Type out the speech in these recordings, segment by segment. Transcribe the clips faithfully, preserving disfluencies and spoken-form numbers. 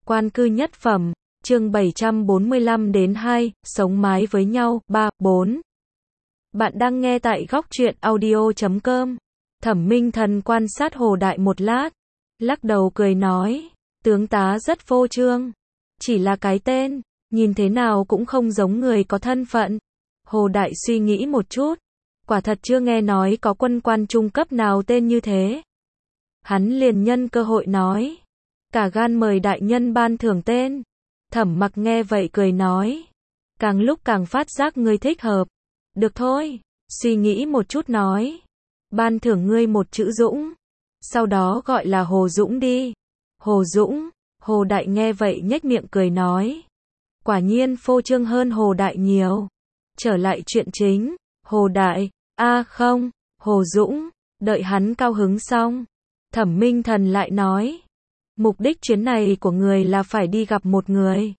Quan cư nhất phẩm, chương bảy trăm bốn mươi lăm đến hai, sống mái với nhau, ba, bốn. Bạn đang nghe tại góc truyện audio chấm com. Thẩm Minh Thần quan sát Hồ Đại một lát, lắc đầu cười nói, tướng tá rất phô trương, chỉ là cái tên, nhìn thế nào cũng không giống người có thân phận. Hồ Đại suy nghĩ một chút, quả thật chưa nghe nói có quân quan trung cấp nào tên như thế. Hắn liền nhân cơ hội nói, cả gan mời đại nhân ban thưởng tên. Thẩm Mặc nghe vậy cười nói, càng lúc càng phát giác ngươi thích hợp. Được thôi, suy nghĩ một chút nói, ban thưởng ngươi một chữ Dũng, sau đó gọi là Hồ Dũng đi. Hồ Dũng. Hồ Đại nghe vậy nhếch miệng cười nói, quả nhiên phô trương hơn Hồ Đại nhiều. Trở lại chuyện chính, Hồ Đại, a à không, Hồ Dũng. Đợi hắn cao hứng xong, Thẩm Minh Thần lại nói, mục đích chuyến này của người là phải đi gặp một người.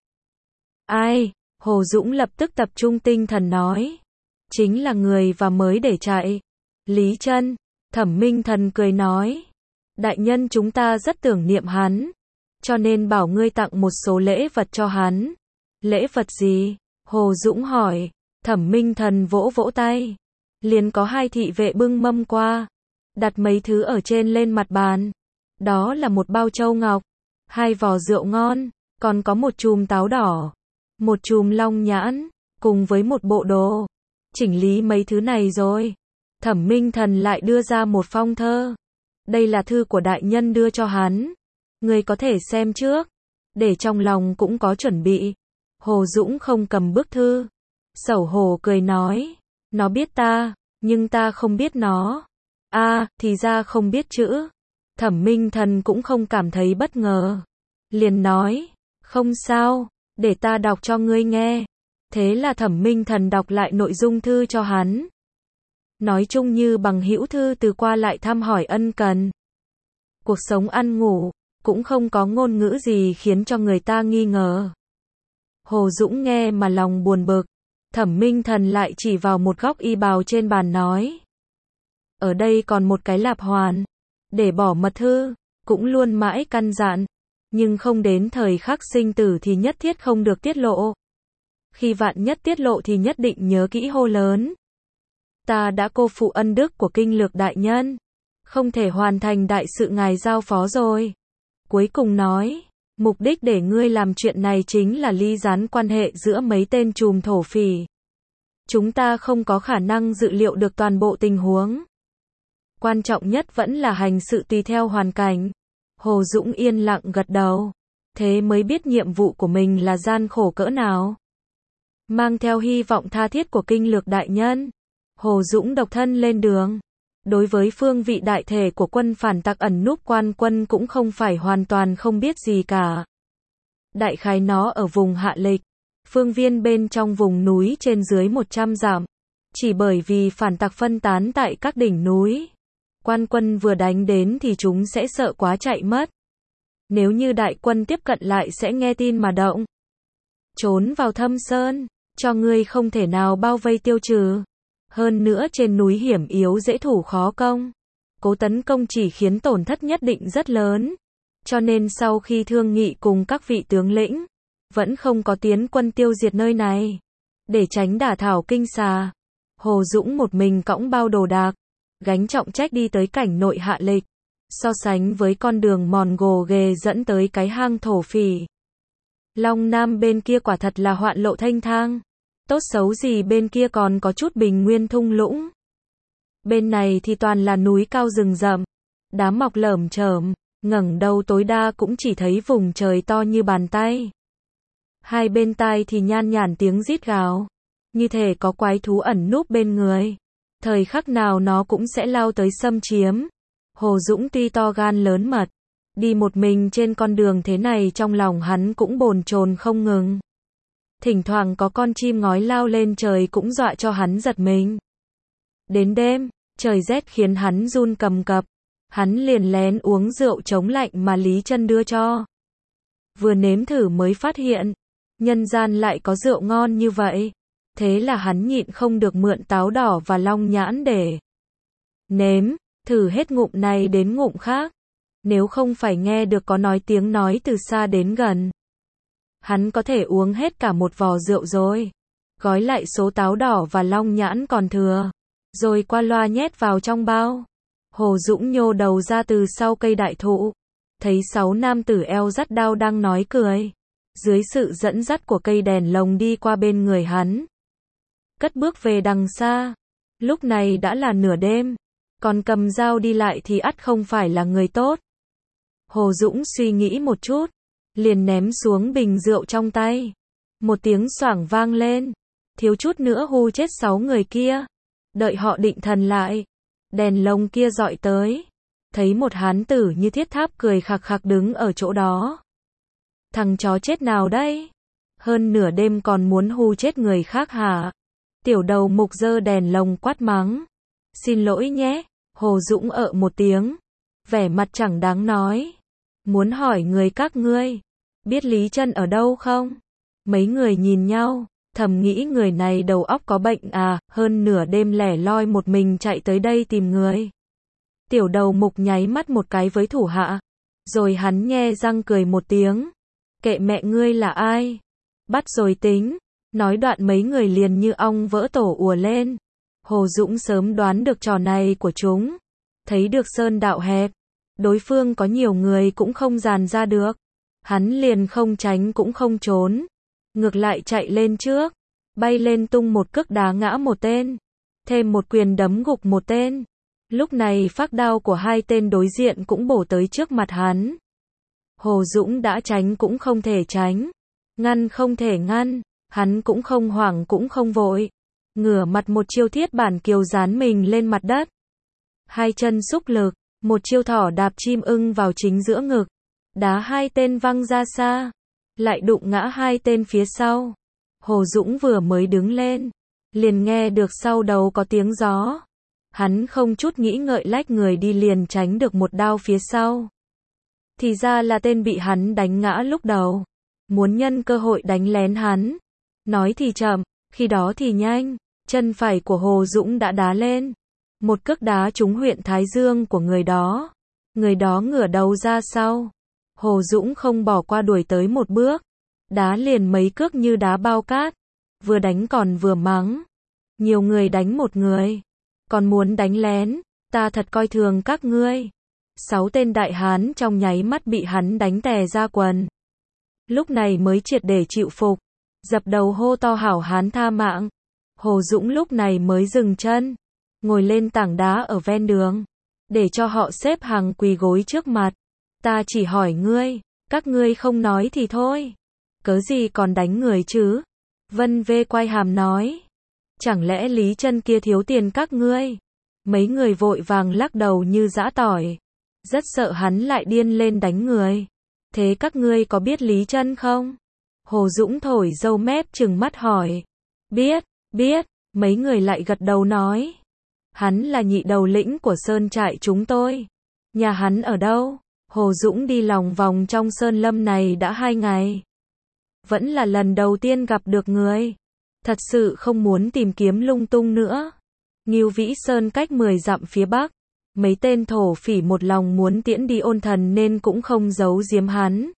Ai? Hồ Dũng lập tức tập trung tinh thần nói, chính là người và mới để chạy. Lý Chân. Thẩm Minh Thần cười nói, đại nhân chúng ta rất tưởng niệm hắn, cho nên bảo ngươi tặng một số lễ vật cho hắn. Lễ vật gì? Hồ Dũng hỏi. Thẩm Minh Thần vỗ vỗ tay, liền có hai thị vệ bưng mâm qua, đặt mấy thứ ở trên lên mặt bàn. Đó là một bao châu ngọc, hai vò rượu ngon, còn có một chùm táo đỏ, một chùm long nhãn, cùng với một bộ đồ. Chỉnh lý mấy thứ này rồi, Thẩm Minh Thần lại đưa ra một phong thơ. Đây là thư của đại nhân đưa cho hắn, người có thể xem trước, để trong lòng cũng có chuẩn bị. Hồ Dũng không cầm bức thư, xấu hổ cười nói, nó biết ta, nhưng ta không biết nó. A, à, thì ra không biết chữ. Thẩm Minh Thần cũng không cảm thấy bất ngờ, liền nói, không sao, để ta đọc cho ngươi nghe. Thế là Thẩm Minh Thần đọc lại nội dung thư cho hắn. Nói chung như bằng hữu thư từ qua lại thăm hỏi ân cần. Cuộc sống ăn ngủ, cũng không có ngôn ngữ gì khiến cho người ta nghi ngờ. Hồ Dũng nghe mà lòng buồn bực. Thẩm Minh Thần lại chỉ vào một góc y bào trên bàn nói, ở đây còn một cái lạp hoàn, để bỏ mật thư, cũng luôn mãi căn dặn, nhưng không đến thời khắc sinh tử thì nhất thiết không được tiết lộ. Khi vạn nhất tiết lộ thì nhất định nhớ kỹ hô lớn. Ta đã cô phụ ân đức của kinh lược đại nhân, không thể hoàn thành đại sự ngài giao phó rồi. Cuối cùng nói, mục đích để ngươi làm chuyện này chính là ly gián quan hệ giữa mấy tên trùm thổ phỉ. Chúng ta không có khả năng dự liệu được toàn bộ tình huống. Quan trọng nhất vẫn là hành sự tùy theo hoàn cảnh. Hồ Dũng yên lặng gật đầu, thế mới biết nhiệm vụ của mình là gian khổ cỡ nào. Mang theo hy vọng tha thiết của kinh lược đại nhân, Hồ Dũng độc thân lên đường. Đối với phương vị đại thể của quân phản tặc ẩn núp quan quân cũng không phải hoàn toàn không biết gì cả. Đại khái nó ở vùng Hạ Lịch, phương viên bên trong vùng núi trên dưới một trăm dặm. Chỉ bởi vì phản tặc phân tán tại các đỉnh núi, quan quân vừa đánh đến thì chúng sẽ sợ quá chạy mất. Nếu như đại quân tiếp cận lại sẽ nghe tin mà động. Trốn vào thâm sơn, cho ngươi không thể nào bao vây tiêu trừ. Hơn nữa trên núi hiểm yếu dễ thủ khó công. Cố tấn công chỉ khiến tổn thất nhất định rất lớn. Cho nên sau khi thương nghị cùng các vị tướng lĩnh, vẫn không có tiến quân tiêu diệt nơi này. Để tránh đả thảo kinh xà, Hồ Dũng một mình cõng bao đồ đạc, gánh trọng trách đi tới cảnh nội Hạ Lịch. So sánh với con đường mòn gồ ghề dẫn tới cái hang thổ phỉ, Long Nam bên kia quả thật là hoạn lộ thanh thang. Tốt xấu gì bên kia còn có chút bình nguyên thung lũng. Bên này thì toàn là núi cao rừng rậm, đá mọc lởm chởm, ngẩng đầu tối đa cũng chỉ thấy vùng trời to như bàn tay. Hai bên tai thì nhan nhản tiếng rít gào, như thể có quái thú ẩn núp bên người. Thời khắc nào nó cũng sẽ lao tới xâm chiếm. Hồ Dũng tuy to gan lớn mật, đi một mình trên con đường thế này trong lòng hắn cũng bồn chồn không ngừng. Thỉnh thoảng có con chim ngói lao lên trời cũng dọa cho hắn giật mình. Đến đêm, trời rét khiến hắn run cầm cập. Hắn liền lén uống rượu chống lạnh mà Lý Chân đưa cho. Vừa nếm thử mới phát hiện, nhân gian lại có rượu ngon như vậy. Thế là hắn nhịn không được mượn táo đỏ và long nhãn để nếm, thử hết ngụm này đến ngụm khác. Nếu không phải nghe được có nói tiếng nói từ xa đến gần, Hắn có thể uống hết cả một vò rượu rồi. Gói lại số táo đỏ và long nhãn còn thừa. Rồi qua loa nhét vào trong bao. Hồ Dũng nhô đầu ra từ sau cây đại thụ. Thấy sáu nam tử eo dắt đao đang nói cười. Dưới sự dẫn dắt của cây đèn lồng đi qua bên người hắn. Cất bước về đằng xa. Lúc này đã là nửa đêm. Còn cầm dao đi lại thì ắt không phải là người tốt. Hồ Dũng suy nghĩ một chút. Liền ném xuống bình rượu trong tay. Một tiếng xoảng vang lên. Thiếu chút nữa hù chết sáu người kia. Đợi họ định thần lại. Đèn lồng kia dọi tới. Thấy một hán tử như thiết tháp cười khạc khạc đứng ở chỗ đó. Thằng chó chết nào đây? Hơn nửa đêm còn muốn hù chết người khác hả? Tiểu đầu mục giơ đèn lồng quát mắng. Xin lỗi nhé. Hồ Dũng ợ một tiếng. Vẻ mặt chẳng đáng nói. Muốn hỏi người các ngươi. Biết Lý Chân ở đâu không? Mấy người nhìn nhau. Thầm nghĩ người này đầu óc có bệnh à. Hơn nửa đêm lẻ loi một mình chạy tới đây tìm người. Tiểu đầu mục nháy mắt một cái với thủ hạ. Rồi hắn nhe răng cười một tiếng. Kệ mẹ ngươi là ai? Bắt rồi tính. Nói đoạn mấy người liền như ong vỡ tổ ùa lên. Hồ Dũng sớm đoán được trò này của chúng. Thấy được sơn đạo hẹp. Đối phương có nhiều người cũng không dàn ra được. Hắn liền không tránh cũng không trốn. Ngược lại chạy lên trước. Bay lên tung một cước đá ngã một tên. Thêm một quyền đấm gục một tên. Lúc này phác đao của hai tên đối diện cũng bổ tới trước mặt hắn. Hồ Dũng đã tránh cũng không thể tránh. Ngăn không thể ngăn. Hắn cũng không hoảng cũng không vội. Ngửa mặt một chiêu thiết bản kiều dán mình lên mặt đất. Hai chân xúc lực. Một chiêu thỏ đạp chim ưng vào chính giữa ngực. Đá hai tên văng ra xa. Lại đụng ngã hai tên phía sau. Hồ Dũng vừa mới đứng lên. Liền nghe được sau đầu có tiếng gió. Hắn không chút nghĩ ngợi lách người đi liền tránh được một đao phía sau. Thì ra là tên bị hắn đánh ngã lúc đầu. Muốn nhân cơ hội đánh lén hắn. Nói thì chậm, khi đó thì nhanh. Chân phải của Hồ Dũng đã đá lên. Một cước đá trúng huyện thái dương của người đó. Người đó ngửa đầu ra sau. Hồ Dũng không bỏ qua đuổi tới một bước. Đá liền mấy cước như đá bao cát. Vừa đánh còn vừa mắng. Nhiều người đánh một người. Còn muốn đánh lén. Ta thật coi thường các ngươi. Sáu tên đại hán trong nháy mắt bị hắn đánh tè ra quần. Lúc này mới triệt để chịu phục. Dập đầu hô to hảo hán tha mạng. Hồ Dũng lúc này mới dừng chân. Ngồi lên tảng đá ở ven đường. Để cho họ xếp hàng quỳ gối trước mặt. Ta chỉ hỏi ngươi. Các ngươi không nói thì thôi. Cớ gì còn đánh người chứ? Vân Vê quay hàm nói. Chẳng lẽ Lý Chân kia thiếu tiền các ngươi? Mấy người vội vàng lắc đầu như giã tỏi. Rất sợ hắn lại điên lên đánh người. Thế các ngươi có biết Lý Chân không? Hồ Dũng thổi râu mép trừng mắt hỏi. Biết, biết. Mấy người lại gật đầu nói. Hắn là nhị đầu lĩnh của sơn trại chúng tôi. Nhà hắn ở đâu? Hồ Dũng đi lòng vòng trong sơn lâm này đã hai ngày. Vẫn là lần đầu tiên gặp được người. Thật sự không muốn tìm kiếm lung tung nữa. Ngưu Vĩ Sơn cách mười dặm phía bắc. Mấy tên thổ phỉ một lòng muốn tiễn đi ôn thần nên cũng không giấu giếm hắn.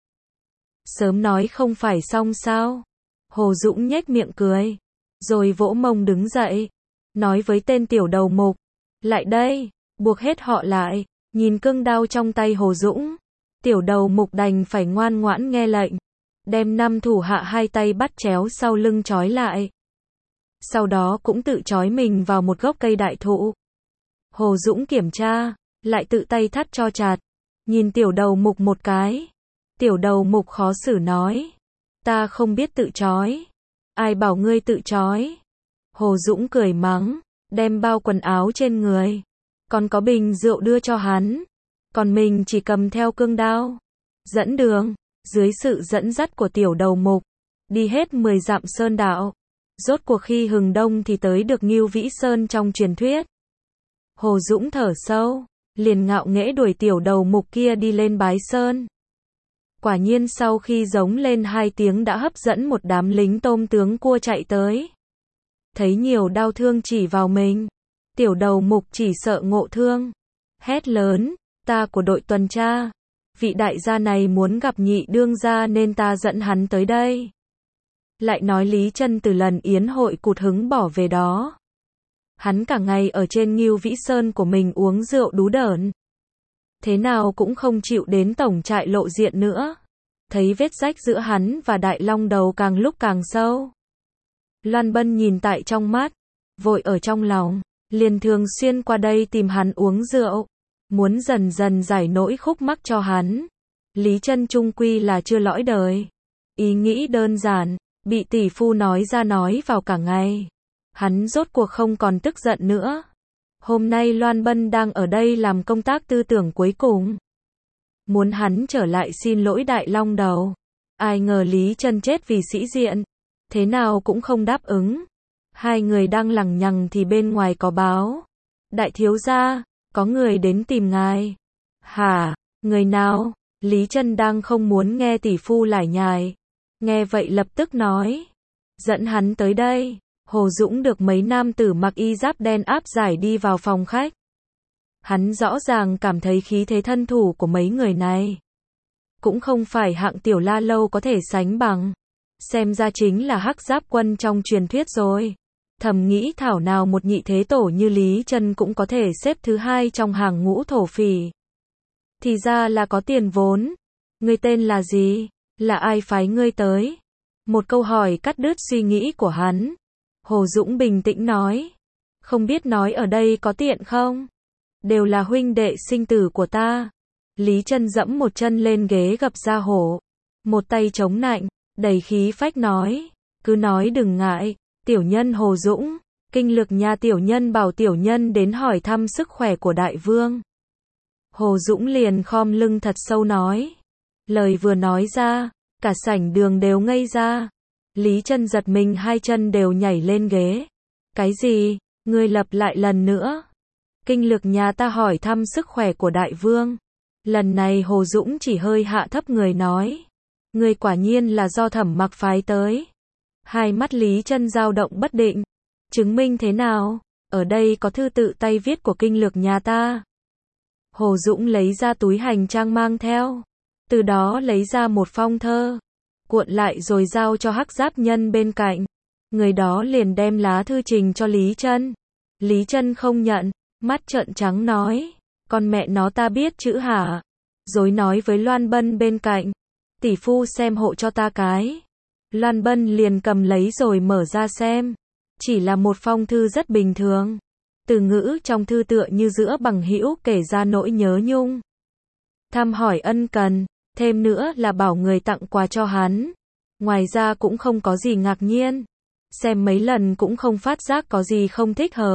Sớm nói không phải xong sao? Hồ Dũng nhếch miệng cười. Rồi vỗ mông đứng dậy. Nói với tên tiểu đầu mục. Lại đây, buộc hết họ lại. Nhìn cương đao trong tay Hồ Dũng. Tiểu đầu mục đành phải ngoan ngoãn nghe lệnh. Đem năm thủ hạ hai tay bắt chéo sau lưng trói lại. Sau đó cũng tự trói mình vào một gốc cây đại thụ. Hồ Dũng kiểm tra, lại tự tay thắt cho chặt. Nhìn tiểu đầu mục một cái. Tiểu đầu mục khó xử nói. Ta không biết tự trói. Ai bảo ngươi tự trói? Hồ Dũng cười mắng. Đem bao quần áo trên người. Còn có bình rượu đưa cho hắn. Còn mình chỉ cầm theo cương đao. Dẫn đường. Dưới sự dẫn dắt của tiểu đầu mục. Đi hết mười dặm sơn đạo. Rốt cuộc khi hừng đông thì tới được Ngưu Vĩ Sơn trong truyền thuyết. Hồ Dũng thở sâu. Liền ngạo nghễ đuổi tiểu đầu mục kia đi lên bái sơn. Quả nhiên sau khi giống lên hai tiếng đã hấp dẫn một đám lính tôm tướng cua chạy tới. Thấy nhiều đau thương chỉ vào mình. Tiểu đầu mục chỉ sợ ngộ thương. Hét lớn. Ta của đội tuần tra. vị đại gia này muốn gặp nhị đương gia nên ta dẫn hắn tới đây. Lại nói Lý Chân từ lần yến hội cụt hứng bỏ về đó. Hắn cả ngày ở trên Ngưu Vĩ Sơn của mình uống rượu đú đởn. Thế nào cũng không chịu đến tổng trại lộ diện nữa. Thấy vết rách giữa hắn và Đại Long Đầu càng lúc càng sâu. Loan Bân nhìn tại trong mắt, vội ở trong lòng, liền thường xuyên qua đây tìm hắn uống rượu, muốn dần dần giải nỗi khúc mắc cho hắn. Lý Chân chung quy là chưa lõi đời. Ý nghĩ đơn giản, bị tỷ phu nói ra nói vào cả ngày. Hắn rốt cuộc không còn tức giận nữa. Hôm nay Loan Bân đang ở đây làm công tác tư tưởng cuối cùng. Muốn hắn trở lại xin lỗi Đại Long Đầu. Ai ngờ Lý Chân chết vì sĩ diện. Thế nào cũng không đáp ứng. Hai người đang lằng nhằng thì bên ngoài có báo. Đại thiếu gia, có người đến tìm ngài. Hả, người nào? Lý Chân đang không muốn nghe tỷ phu lải nhải. Nghe vậy lập tức nói. Dẫn hắn tới đây. Hồ Dũng được mấy nam tử mặc y giáp đen áp giải đi vào phòng khách. Hắn rõ ràng cảm thấy khí thế thân thủ của mấy người này. Cũng không phải hạng tiểu la lâu có thể sánh bằng. Xem ra chính là hắc giáp quân trong truyền thuyết rồi. Thầm nghĩ thảo nào một nhị thế tổ như Lý Chân cũng có thể xếp thứ hai trong hàng ngũ thổ phỉ. Thì ra là có tiền vốn. Ngươi tên là gì? Là ai phái ngươi tới? Một câu hỏi cắt đứt suy nghĩ của hắn. Hồ Dũng bình tĩnh nói. Không biết nói ở đây có tiện không? Đều là huynh đệ sinh tử của ta. Lý Chân dẫm một chân lên ghế gập ra hổ. Một tay chống nạnh, đầy khí phách nói. Cứ nói đừng ngại. Tiểu nhân Hồ Dũng, kinh lực nhà tiểu nhân bảo tiểu nhân đến hỏi thăm sức khỏe của đại vương. Hồ Dũng liền khom lưng thật sâu nói. Lời vừa nói ra, cả sảnh đường đều ngây ra. Lý Chân giật mình hai chân đều nhảy lên ghế. Cái gì? Ngươi lặp lại lần nữa. Kinh lực nhà ta hỏi thăm sức khỏe của đại vương. Lần này Hồ Dũng chỉ hơi hạ thấp người nói. Ngươi quả nhiên là do Thẩm Mặc phái tới. Hai mắt Lý Chân dao động bất định. Chứng minh thế nào? Ở đây có thư tự tay viết của kinh lược nhà ta. Hồ Dũng lấy ra túi hành trang mang theo. Từ đó lấy ra một phong thơ. Cuộn lại rồi giao cho hắc giáp nhân bên cạnh. Người đó liền đem lá thư trình cho Lý Chân. Lý Chân không nhận. Mắt trợn trắng nói. Con mẹ nó ta biết chữ hả? Rồi nói với Loan Bân bên cạnh. Tỷ phu xem hộ cho ta cái. Loan Bân liền cầm lấy rồi mở ra xem. Chỉ là một phong thư rất bình thường. Từ ngữ trong thư tựa như giữa bằng hữu kể ra nỗi nhớ nhung. Thăm hỏi ân cần. Thêm nữa là bảo người tặng quà cho hắn. Ngoài ra cũng không có gì ngạc nhiên. Xem mấy lần cũng không phát giác có gì không thích hợp.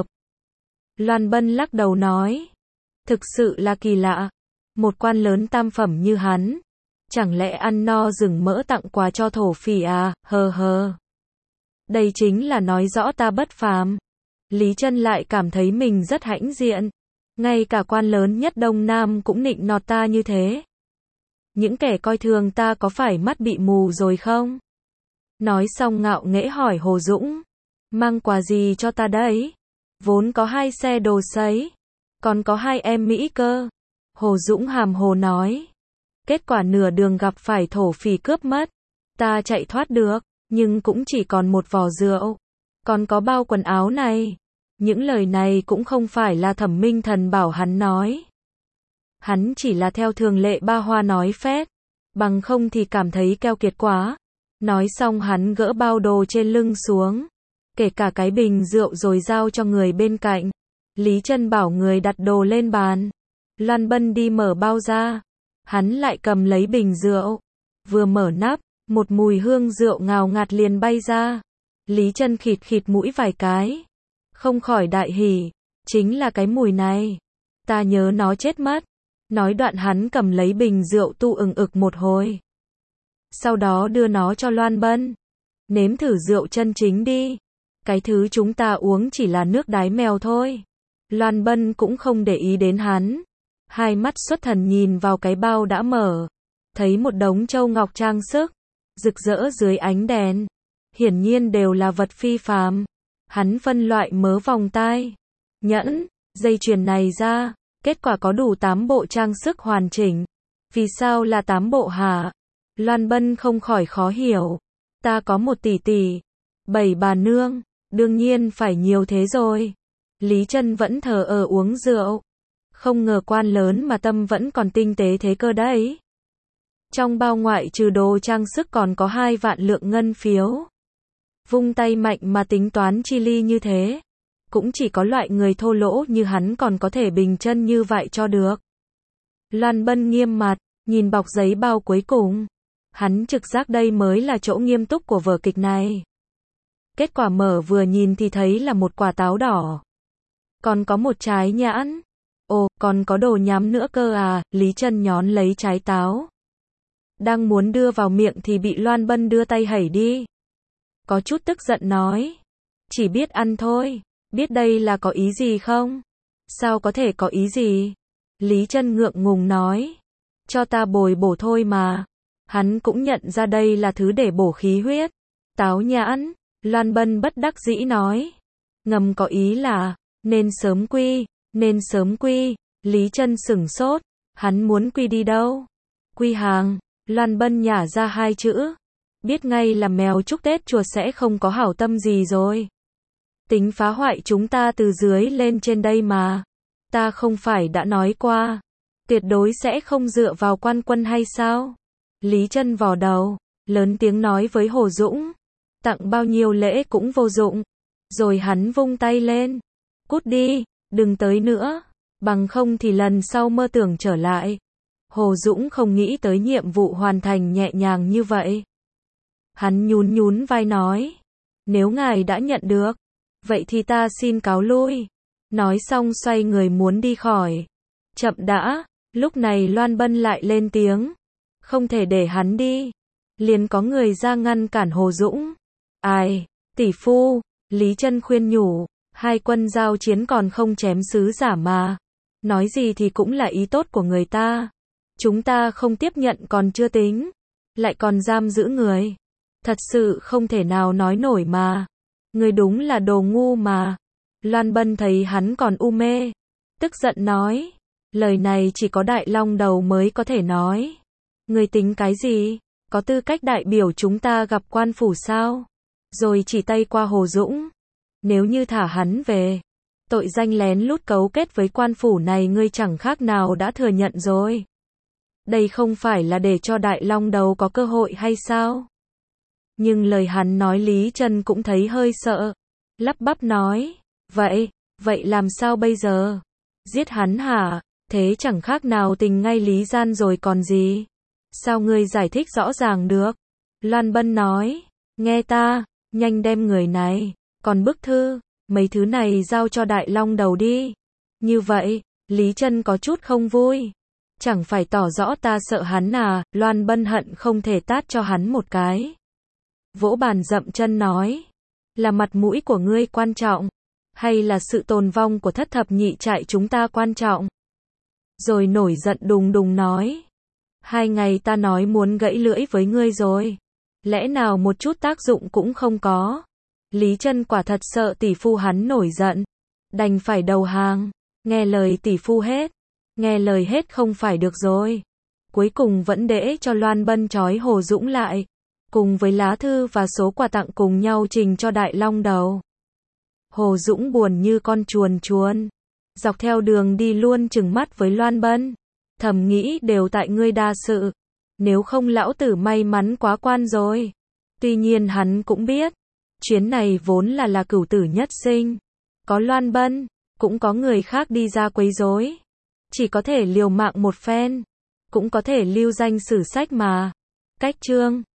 Loan Bân lắc đầu nói. Thực sự là kỳ lạ. Một quan lớn tam phẩm như hắn. Chẳng lẽ ăn no rừng mỡ tặng quà cho thổ phỉ à, hờ hờ. Đây chính là nói rõ ta bất phàm. Lý Chân lại cảm thấy mình rất hãnh diện. Ngay cả quan lớn nhất Đông Nam cũng nịnh nọt ta như thế. Những kẻ coi thường ta có phải mắt bị mù rồi không? Nói xong ngạo nghễ hỏi Hồ Dũng. Mang quà gì cho ta đấy? Vốn có hai xe đồ sấy. Còn có hai em Mỹ cơ. Hồ Dũng hàm hồ nói. Kết quả nửa đường gặp phải thổ phỉ cướp mất. Ta chạy thoát được, nhưng cũng chỉ còn một vò rượu. Còn có bao quần áo này. Những lời này cũng không phải là Thẩm Minh Thần bảo hắn nói. Hắn chỉ là theo thường lệ ba hoa nói phét. Bằng không thì cảm thấy keo kiệt quá. Nói xong hắn gỡ bao đồ trên lưng xuống. Kể cả cái bình rượu rồi giao cho người bên cạnh. Lý Chân bảo người đặt đồ lên bàn. Loan Bân đi mở bao ra. Hắn lại cầm lấy bình rượu. Vừa mở nắp, một mùi hương rượu ngào ngạt liền bay ra. Lý Chân khịt khịt mũi vài cái. Không khỏi đại hỉ. Chính là cái mùi này. Ta nhớ nó chết mất. Nói đoạn hắn cầm lấy bình rượu tu ừng ực một hồi. Sau đó đưa nó cho Loan Bân. Nếm thử rượu chân chính đi. Cái thứ chúng ta uống chỉ là nước đái mèo thôi. Loan Bân cũng không để ý đến hắn. Hai mắt xuất thần nhìn vào cái bao đã mở. Thấy một đống châu ngọc trang sức. Rực rỡ dưới ánh đèn. Hiển nhiên đều là vật phi phàm. Hắn phân loại mớ vòng tai. Nhẫn, dây chuyền này ra. Kết quả có đủ tám bộ trang sức hoàn chỉnh. Vì sao là tám bộ hả? Loan Bân không khỏi khó hiểu. Ta có một tỷ tỷ, bảy bà nương, đương nhiên phải nhiều thế rồi. Lý Trân vẫn thờ ơ uống rượu. Không ngờ quan lớn mà tâm vẫn còn tinh tế thế cơ đấy. Trong bao ngoại trừ đồ trang sức còn có hai vạn lượng ngân phiếu. Vung tay mạnh mà tính toán chi ly như thế. Cũng chỉ có loại người thô lỗ như hắn còn có thể bình chân như vậy cho được. Loan Bân nghiêm mặt, nhìn bọc giấy bao cuối cùng. Hắn trực giác đây mới là chỗ nghiêm túc của vở kịch này. Kết quả mở vừa nhìn thì thấy là một quả táo đỏ. Còn có một trái nhãn. Ồ, còn có đồ nhắm nữa cơ à, Lý Trân nhón lấy trái táo. Đang muốn đưa vào miệng thì bị Loan Bân đưa tay hẩy đi. Có chút tức giận nói. Chỉ biết ăn thôi, biết đây là có ý gì không? Sao có thể có ý gì? Lý Trân ngượng ngùng nói. Cho ta bồi bổ thôi mà. Hắn cũng nhận ra đây là thứ để bổ khí huyết. Táo nhãn, Loan Bân bất đắc dĩ nói. Ngầm có ý là, nên sớm quy, nên sớm quy. Lý Trân sửng sốt, hắn muốn quy đi đâu? Quy hàng, Loan Bân nhả ra hai chữ. Biết ngay là mèo chúc Tết chuột sẽ không có hảo tâm gì rồi. Tính phá hoại chúng ta từ dưới lên trên đây mà. Ta không phải đã nói qua. Tuyệt đối sẽ không dựa vào quan quân hay sao? Lý Trân vò đầu, lớn tiếng nói với Hồ Dũng. Tặng bao nhiêu lễ cũng vô dụng. Rồi hắn vung tay lên. Cút đi, đừng tới nữa. Bằng không thì lần sau mơ tưởng trở lại. Hồ Dũng không nghĩ tới nhiệm vụ hoàn thành nhẹ nhàng như vậy. Hắn nhún nhún vai nói. Nếu ngài đã nhận được, vậy thì ta xin cáo lui. Nói xong xoay người muốn đi khỏi. Chậm đã, lúc này Loan Bân lại lên tiếng. Không thể để hắn đi. Liền có người ra ngăn cản Hồ Dũng. Ai, tỷ phu, Lý Trân khuyên nhủ. Hai quân giao chiến còn không chém sứ giả mà. Nói gì thì cũng là ý tốt của người ta. Chúng ta không tiếp nhận còn chưa tính. Lại còn giam giữ người. Thật sự không thể nào nói nổi mà. Người đúng là đồ ngu mà. Loan Bân thấy hắn còn u mê. Tức giận nói. Lời này chỉ có Đại Long Đầu mới có thể nói. Người tính cái gì? Có tư cách đại biểu chúng ta gặp quan phủ sao? Rồi chỉ tay qua Hồ Dũng. Nếu như thả hắn về, tội danh lén lút cấu kết với quan phủ này ngươi chẳng khác nào đã thừa nhận rồi. Đây không phải là để cho Đại Long Đầu có cơ hội hay sao? Nhưng lời hắn nói Lý Trân cũng thấy hơi sợ. Lắp bắp nói. Vậy, vậy làm sao bây giờ? Giết hắn hả? Thế chẳng khác nào tình ngay lý gian rồi còn gì? Sao ngươi giải thích rõ ràng được? Loan Bân nói. Nghe ta, nhanh đem người này, còn bức thư, mấy thứ này giao cho Đại Long Đầu đi. Như vậy, Lý Trân có chút không vui. Chẳng phải tỏ rõ ta sợ hắn à? Loan Bân hận không thể tát cho hắn một cái. Vỗ bàn dậm chân nói. Là mặt mũi của ngươi quan trọng, hay là sự tồn vong của thất thập nhị trại chúng ta quan trọng? Rồi nổi giận đùng đùng nói. Hai ngày ta nói muốn gãy lưỡi với ngươi rồi. Lẽ nào một chút tác dụng cũng không có? Lý Trân quả thật sợ tỷ phu hắn nổi giận. Đành phải đầu hàng. Nghe lời tỷ phu hết. Nghe lời hết không phải được rồi. Cuối cùng vẫn để cho Loan Bân trói Hồ Dũng lại. Cùng với lá thư và số quà tặng cùng nhau trình cho Đại Long Đầu. Hồ Dũng buồn như con chuồn chuồn. Dọc theo đường đi luôn trừng mắt với Loan Bân. Thầm nghĩ đều tại ngươi đa sự. Nếu không lão tử may mắn quá quan rồi. Tuy nhiên hắn cũng biết. Chuyến này vốn là là cửu tử nhất sinh. Có Loan Bân, cũng có người khác đi ra quấy rối. Chỉ có thể liều mạng một phen. Cũng có thể lưu danh sử sách mà. Cách chương